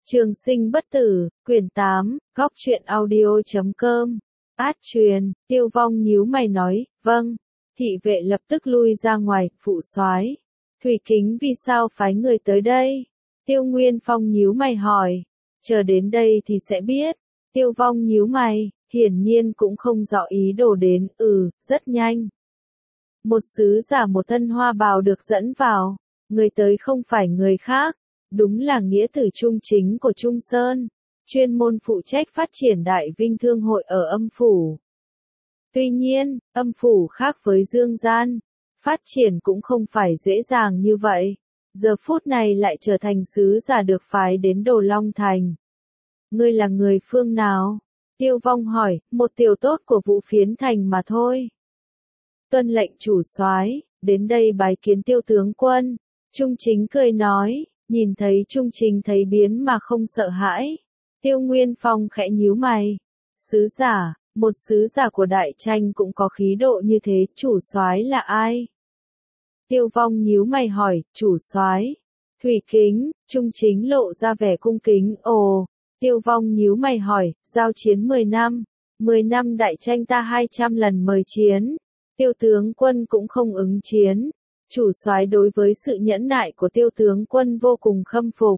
Trường sinh bất tử, quyển 8, góc truyện audio.com. Át truyền, Tiêu Vong nhíu mày nói, vâng. Thị vệ lập tức lui ra ngoài, phụ soái. Thủy Kính vì sao phái người tới đây? Tiêu Nguyên Phong nhíu mày hỏi. Chờ đến đây thì sẽ biết. Tiêu Vong nhíu mày, hiển nhiên cũng không rõ ý đồ đến, rất nhanh. Một sứ giả một thân hoa bào được dẫn vào. Người tới không phải người khác. Đúng là nghĩa tử Trung Chính của Trung Sơn, chuyên môn phụ trách phát triển Đại Vinh Thương hội ở âm phủ. Tuy nhiên, âm phủ khác với dương gian, phát triển cũng không phải dễ dàng như vậy. Giờ phút này lại trở thành sứ giả được phái đến Đồ Long Thành. Ngươi là người phương nào? Tiêu Vong hỏi, một tiểu tốt của Vũ Phiến Thành mà thôi. Tuân lệnh chủ soái, đến đây bái kiến Tiêu tướng quân. Trung Chính cười nói. Nhìn thấy Trung Chính thấy biến mà không sợ hãi. Tiêu Nguyên Phong khẽ nhíu mày. Sứ giả, một sứ giả của đại tranh cũng có khí độ như thế, chủ soái là ai? Tiêu Vong nhíu mày hỏi, chủ soái. Thủy Kính, Trung Chính lộ ra vẻ cung kính, ồ. Tiêu Vong nhíu mày hỏi, giao chiến 10 năm. 10 năm đại tranh ta 200 lần mời chiến. Tiêu tướng quân cũng không ứng chiến. Chủ soái đối với sự nhẫn nại của Tiêu tướng quân vô cùng khâm phục.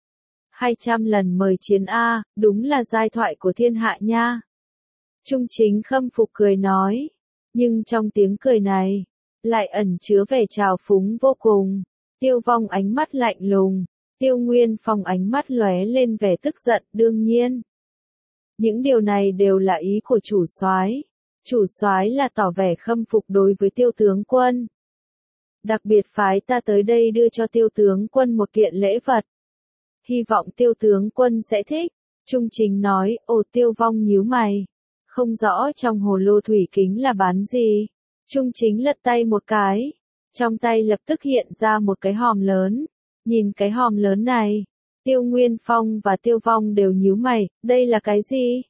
200 lần mời chiến A, đúng là giai thoại của thiên hạ nha. Trung Chính khâm phục cười nói. Nhưng trong tiếng cười này, lại ẩn chứa vẻ trào phúng vô cùng. Tiêu Vong ánh mắt lạnh lùng. Tiêu Nguyên Phong ánh mắt lóe lên vẻ tức giận, đương nhiên. Những điều này đều là ý của chủ soái. Chủ soái là tỏ vẻ khâm phục đối với Tiêu tướng quân. Đặc biệt phái ta tới đây đưa cho Tiêu tướng quân một kiện lễ vật. Hy vọng Tiêu tướng quân sẽ thích. Trung Chính nói, Tiêu Vong nhíu mày. Không rõ trong hồ lô thủy kính là bán gì. Trung Chính lật tay một cái. Trong tay lập tức hiện ra một cái hòm lớn. Nhìn cái hòm lớn này. Tiêu Nguyên Phong và Tiêu Vong đều nhíu mày, đây là cái gì?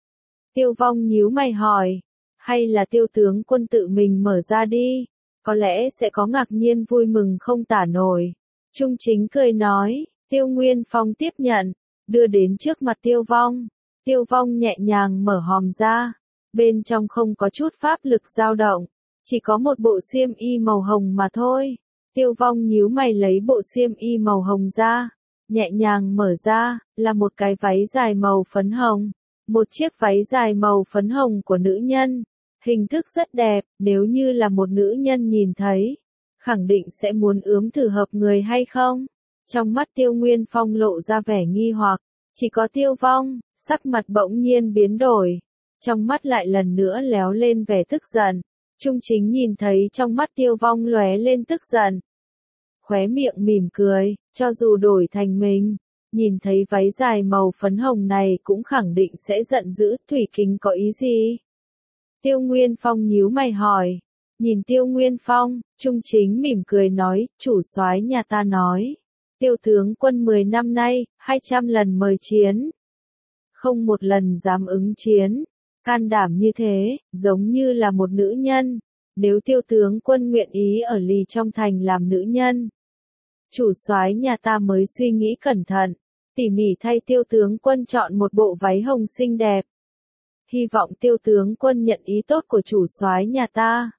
Tiêu Vong nhíu mày hỏi. Hay là Tiêu tướng quân tự mình mở ra đi? Có lẽ sẽ có ngạc nhiên vui mừng không tả nổi. Trung Chính cười nói, Tiêu Nguyên Phong tiếp nhận, đưa đến trước mặt Tiêu Vong. Tiêu Vong nhẹ nhàng mở hòm ra. Bên trong không có chút pháp lực dao động, chỉ có một bộ xiêm y màu hồng mà thôi. Tiêu Vong nhíu mày lấy bộ xiêm y màu hồng ra, nhẹ nhàng mở ra, là một cái váy dài màu phấn hồng. Một chiếc váy dài màu phấn hồng của nữ nhân. Hình thức rất đẹp, nếu như là một nữ nhân nhìn thấy, khẳng định sẽ muốn ướm thử hợp người hay không? Trong mắt Tiêu Nguyên Phong lộ ra vẻ nghi hoặc, chỉ có Tiêu Vong, sắc mặt bỗng nhiên biến đổi. Trong mắt lại lần nữa léo lên vẻ tức giận. Trung Chính nhìn thấy trong mắt Tiêu Vong lóe lên tức giận. Khóe miệng mỉm cười, cho dù đổi thành mình, nhìn thấy váy dài màu phấn hồng này cũng khẳng định sẽ giận dữ. Thủy Kính có ý gì? Tiêu Nguyên Phong nhíu mày hỏi. Nhìn Tiêu Nguyên Phong, Trung Chính mỉm cười nói, chủ soái nhà ta nói. Tiêu tướng quân 10 năm nay, 200 lần mời chiến. Không một lần dám ứng chiến. Can đảm như thế, giống như là một nữ nhân. Nếu Tiêu tướng quân nguyện ý ở lì trong thành làm nữ nhân. Chủ soái nhà ta mới suy nghĩ cẩn thận. Tỉ mỉ thay Tiêu tướng quân chọn một bộ váy hồng xinh đẹp. Hy vọng Tiêu tướng quân nhận ý tốt của chủ soái nhà ta.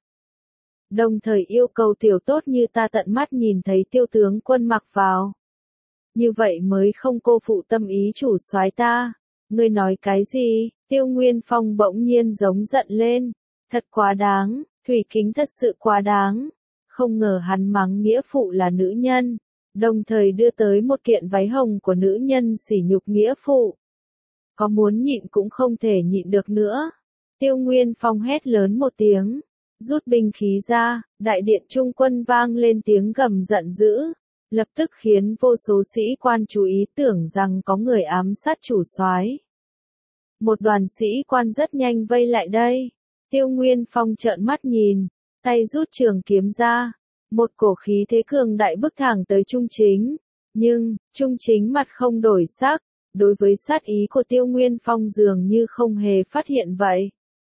Đồng thời yêu cầu tiểu tốt như ta tận mắt nhìn thấy Tiêu tướng quân mặc vào. Như vậy mới không cô phụ tâm ý chủ soái ta. Ngươi nói cái gì? Tiêu Nguyên Phong bỗng nhiên giống giận lên. Thật quá đáng, Thủy Kính thật sự quá đáng. Không ngờ hắn mắng nghĩa phụ là nữ nhân. Đồng thời đưa tới một kiện váy hồng của nữ nhân sỉ nhục nghĩa phụ. Có muốn nhịn cũng không thể nhịn được nữa. Tiêu Nguyên Phong hét lớn một tiếng. Rút binh khí ra, đại điện trung quân vang lên tiếng gầm giận dữ. Lập tức khiến vô số sĩ quan chú ý tưởng rằng có người ám sát chủ soái. Một đoàn sĩ quan rất nhanh vây lại đây. Tiêu Nguyên Phong trợn mắt nhìn, tay rút trường kiếm ra. Một cổ khí thế cường đại bước thẳng tới Trung Chính. Nhưng, Trung Chính mặt không đổi sắc. Đối với sát ý của Tiêu Nguyên Phong dường như không hề phát hiện vậy.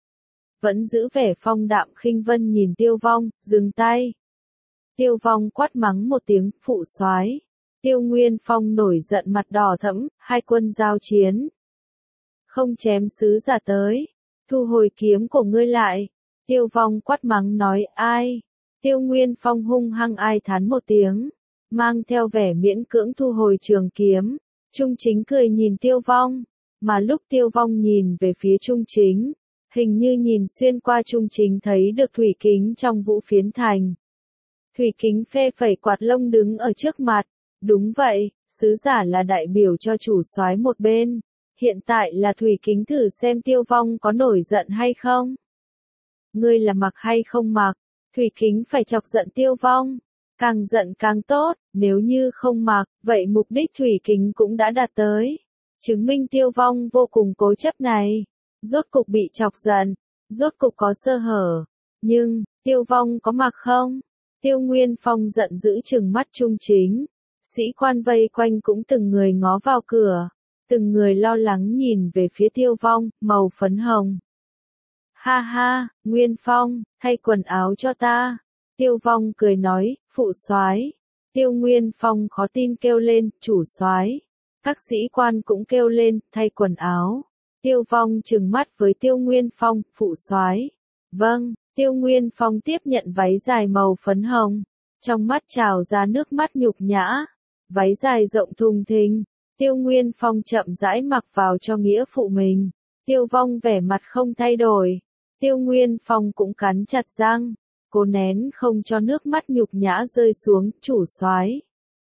Vẫn giữ vẻ phong đạm khinh vân nhìn Tiêu Vong, dừng tay. Tiêu Vong quát mắng một tiếng, phụ soái. Tiêu Nguyên Phong nổi giận mặt đỏ thẫm, hai quân giao chiến. Không chém sứ giả tới, thu hồi kiếm của ngươi lại. Tiêu Vong quát mắng nói ai. Tiêu Nguyên Phong hung hăng ai thán một tiếng, mang theo vẻ miễn cưỡng thu hồi trường kiếm. Trung Chính cười nhìn Tiêu Vong, mà lúc Tiêu Vong nhìn về phía Trung Chính, hình như nhìn xuyên qua Trung Chính thấy được Thủy Kính trong Vũ Phiến Thành. Thủy Kính phê phẩy quạt lông đứng ở trước mặt, đúng vậy, sứ giả là đại biểu cho chủ soái một bên, hiện tại là Thủy Kính thử xem Tiêu Vong có nổi giận hay không. Ngươi là mặc hay không mặc, Thủy Kính phải chọc giận Tiêu Vong, càng giận càng tốt, nếu như không mặc, vậy mục đích Thủy Kính cũng đã đạt tới. Chứng minh Tiêu Vong vô cùng cố chấp này, rốt cục bị chọc giận, rốt cục có sơ hở. Nhưng, Tiêu Vong có mặc không? Tiêu Nguyên Phong giận dữ trừng mắt Trung Chính. Sĩ quan vây quanh cũng từng người ngó vào cửa, từng người lo lắng nhìn về phía Tiêu Vong, màu phấn hồng. Ha ha, Nguyên Phong, thay quần áo cho ta. Tiêu Vong cười nói, phụ soái. Tiêu Nguyên Phong khó tin kêu lên, chủ soái. Các sĩ quan cũng kêu lên, thay quần áo. Tiêu Vong trừng mắt với Tiêu Nguyên Phong, phụ soái. Vâng, Tiêu Nguyên Phong tiếp nhận váy dài màu phấn hồng. Trong mắt trào ra nước mắt nhục nhã. Váy dài rộng thùng thình. Tiêu Nguyên Phong chậm rãi mặc vào cho nghĩa phụ mình. Tiêu Vong vẻ mặt không thay đổi. Tiêu Nguyên Phong cũng cắn chặt răng, cố nén không cho nước mắt nhục nhã rơi xuống, chủ soái.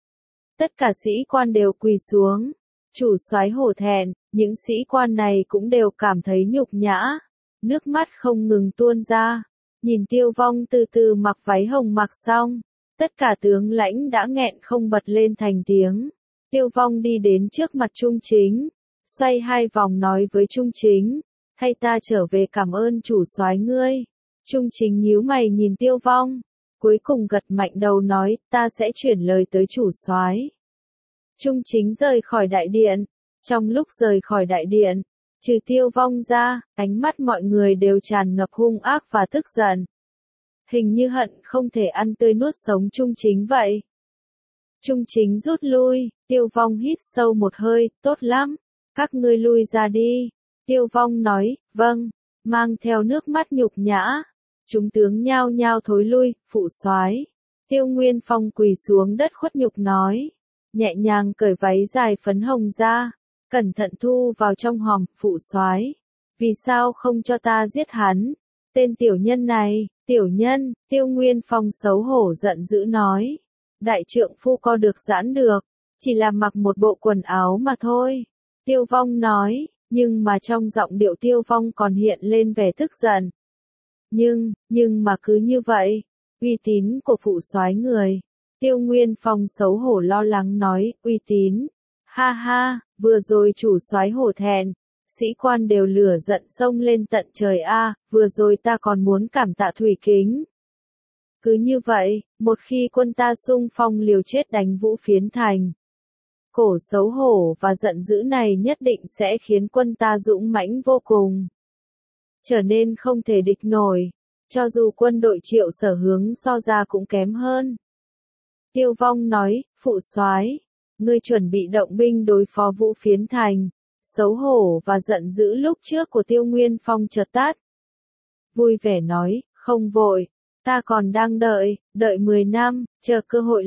Tất cả sĩ quan đều quỳ xuống. Chủ soái hổ thẹn, những sĩ quan này cũng đều cảm thấy nhục nhã. Nước mắt không ngừng tuôn ra. Nhìn Tiêu Vong từ từ mặc váy hồng mặc xong. Tất cả tướng lãnh đã nghẹn không bật lên thành tiếng. Tiêu Vong đi đến trước mặt Trung Chính. Xoay hai vòng nói với Trung Chính. Thay ta trở về cảm ơn chủ soái ngươi. Trung Chính nhíu mày nhìn Tiêu Vong. Cuối cùng gật mạnh đầu nói, ta sẽ chuyển lời tới chủ soái. Trung Chính rời khỏi đại điện. Trong lúc rời khỏi đại điện, trừ Tiêu Vong ra, ánh mắt mọi người đều tràn ngập hung ác và tức giận. Hình như hận không thể ăn tươi nuốt sống Trung Chính vậy. Trung Chính rút lui, Tiêu Vong hít sâu một hơi, tốt lắm, các ngươi lui ra đi. Tiêu Vong nói, vâng, mang theo nước mắt nhục nhã. Chúng tướng nhao nhao thối lui, phụ soái. Tiêu Nguyên Phong quỳ xuống đất khuất nhục nói, nhẹ nhàng cởi váy dài phấn hồng ra, cẩn thận thu vào trong hòm, phụ soái. Vì sao không cho ta giết hắn? Tên tiểu nhân này, tiểu nhân, Tiêu Nguyên Phong xấu hổ giận dữ nói. Đại trượng phu co được giãn được, chỉ là mặc một bộ quần áo mà thôi. Tiêu Vong nói, nhưng mà trong giọng điệu Tiêu Vong còn hiện lên vẻ tức giận. Nhưng mà cứ như vậy, uy tín của phụ soái người. Tiêu Nguyên Phong xấu hổ lo lắng nói, uy tín. Ha ha, vừa rồi chủ soái hổ thẹn, sĩ quan đều lửa giận xông lên tận trời a, vừa rồi ta còn muốn cảm tạ Thủy Kính. Cứ như vậy, một khi quân ta xung phong liều chết đánh Vũ Phiến Thành, cổ xấu hổ và giận dữ này nhất định sẽ khiến quân ta dũng mãnh vô cùng, trở nên không thể địch nổi, cho dù quân đội Triệu Sở Hướng so ra cũng kém hơn. Tiêu Vong nói, phụ soái, ngươi chuẩn bị động binh đối phó Vũ Phiến Thành. Xấu hổ và giận dữ lúc trước của Tiêu Nguyên Phong chợt tắt. Vui vẻ nói, không vội, ta còn đang đợi 10 năm, chờ cơ hội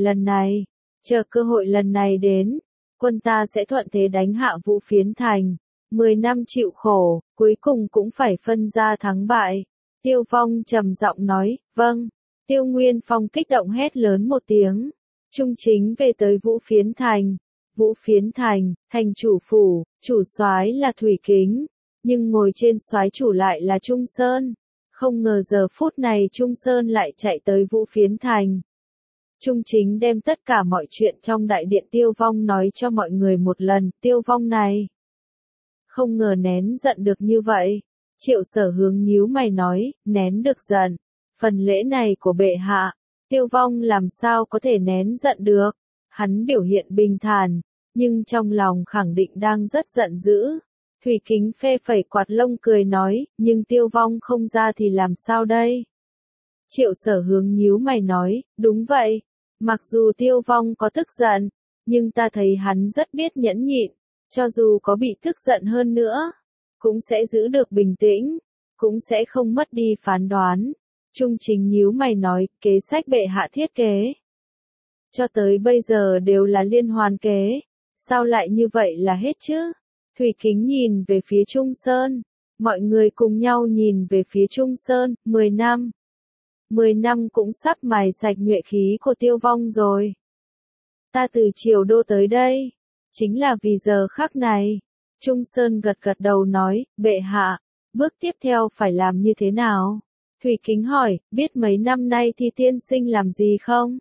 lần này đến, quân ta sẽ thuận thế đánh hạ Vũ Phiến Thành. 10 năm chịu khổ, cuối cùng cũng phải phân ra thắng bại. Tiêu Vong trầm giọng nói, vâng. Tiêu Nguyên Phong kích động hét lớn một tiếng. Trung Chính về tới Vũ Phiến Thành. Vũ Phiến Thành, thành chủ phủ, chủ soái là Thủy Kính, nhưng ngồi trên soái chủ lại là Trung Sơn. Không ngờ giờ phút này Trung Sơn lại chạy tới Vũ Phiến Thành. Trung Chính đem tất cả mọi chuyện trong đại điện Tiêu Vong nói cho mọi người một lần, Tiêu Vong này. Không ngờ nén giận được như vậy. Triệu Sở Hướng nhíu mày nói, nén được giận. Phần lễ này của bệ hạ, Tiêu Vong làm sao có thể nén giận được. Hắn biểu hiện bình thản, nhưng trong lòng khẳng định đang rất giận dữ. Thủy Kính phê phẩy quạt lông cười nói, nhưng Tiêu Vong không ra thì làm sao đây? Triệu Sở Hướng nhíu mày nói, đúng vậy. Mặc dù Tiêu Vong có tức giận, nhưng ta thấy hắn rất biết nhẫn nhịn, cho dù có bị tức giận hơn nữa, cũng sẽ giữ được bình tĩnh, cũng sẽ không mất đi phán đoán. Trung Chính nhíu mày nói, kế sách bệ hạ thiết kế. Cho tới bây giờ đều là liên hoàn kế, sao lại như vậy là hết chứ? Thủy Kính nhìn về phía Trung Sơn, mọi người cùng nhau nhìn về phía Trung Sơn, 10 năm. 10 năm cũng sắp mài sạch nhuệ khí của Tiêu Vong rồi. Ta từ Triều Đô tới đây, chính là vì giờ khắc này. Trung Sơn gật gật đầu nói, bệ hạ, bước tiếp theo phải làm như thế nào? Thủy Kính hỏi, biết mấy năm nay thì tiên sinh làm gì không?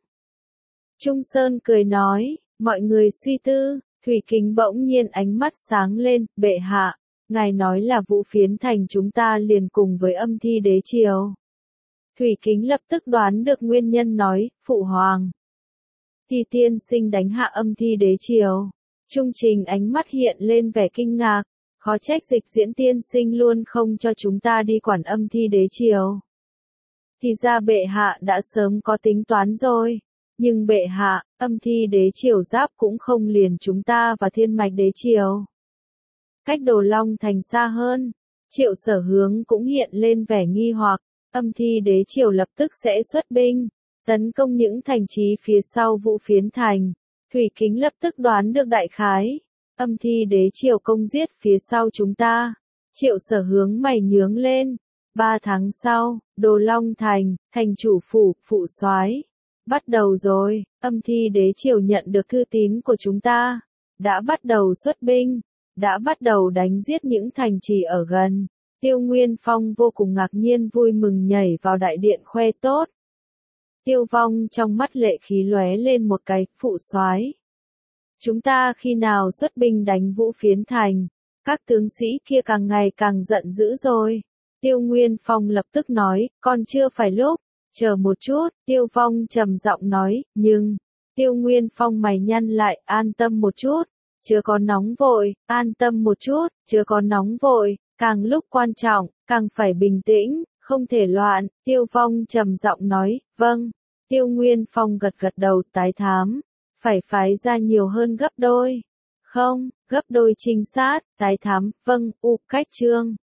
Trung Sơn cười nói, mọi người suy tư, Thủy Kính bỗng nhiên ánh mắt sáng lên, bệ hạ, ngài nói là Vũ Phiến Thành chúng ta liền cùng với Âm Thi Đế Triều. Thủy Kính lập tức đoán được nguyên nhân nói, phụ hoàng. Thì tiên sinh đánh hạ Âm Thi Đế Triều. Trung Trình ánh mắt hiện lên vẻ kinh ngạc, khó trách Dịch Diễn tiên sinh luôn không cho chúng ta đi quản Âm Thi Đế Triều. Thì ra bệ hạ đã sớm có tính toán rồi. Nhưng bệ hạ, Âm Thi Đế Triều giáp cũng không liền chúng ta và Thiên Mạch Đế Triều. Cách Đồ Long Thành xa hơn, Triệu Sở Hướng cũng hiện lên vẻ nghi hoặc, Âm Thi Đế Triều lập tức sẽ xuất binh, tấn công những thành trì phía sau Vũ Phiến Thành. Thủy Kính lập tức đoán được đại khái, Âm Thi Đế Triều công giết phía sau chúng ta. Triệu Sở Hướng mày nhướng lên. 3 tháng sau, Đồ Long Thành, thành chủ phủ, phụ soái. Bắt đầu rồi, Âm Thi Đế Triều nhận được thư tín của chúng ta, đã bắt đầu xuất binh, đã bắt đầu đánh giết những thành trì ở gần. Tiêu Nguyên Phong vô cùng ngạc nhiên vui mừng nhảy vào đại điện khoe tốt. Tiêu Vong trong mắt lệ khí lóe lên một cái, phụ soái. Chúng ta khi nào xuất binh đánh Vũ Phiến Thành, các tướng sĩ kia càng ngày càng giận dữ rồi. Tiêu Nguyên Phong lập tức nói, còn chưa phải lúc, chờ một chút, Tiêu Vong trầm giọng nói, nhưng, Tiêu Nguyên Phong mày nhăn lại, an tâm một chút, chưa có nóng vội, an tâm một chút, chưa có nóng vội, càng lúc quan trọng, càng phải bình tĩnh, không thể loạn, Tiêu Vong trầm giọng nói, vâng, Tiêu Nguyên Phong gật gật đầu, tái thám, phải phái ra nhiều hơn gấp đôi, không, gấp đôi trinh sát, tái thám, vâng, cách chương.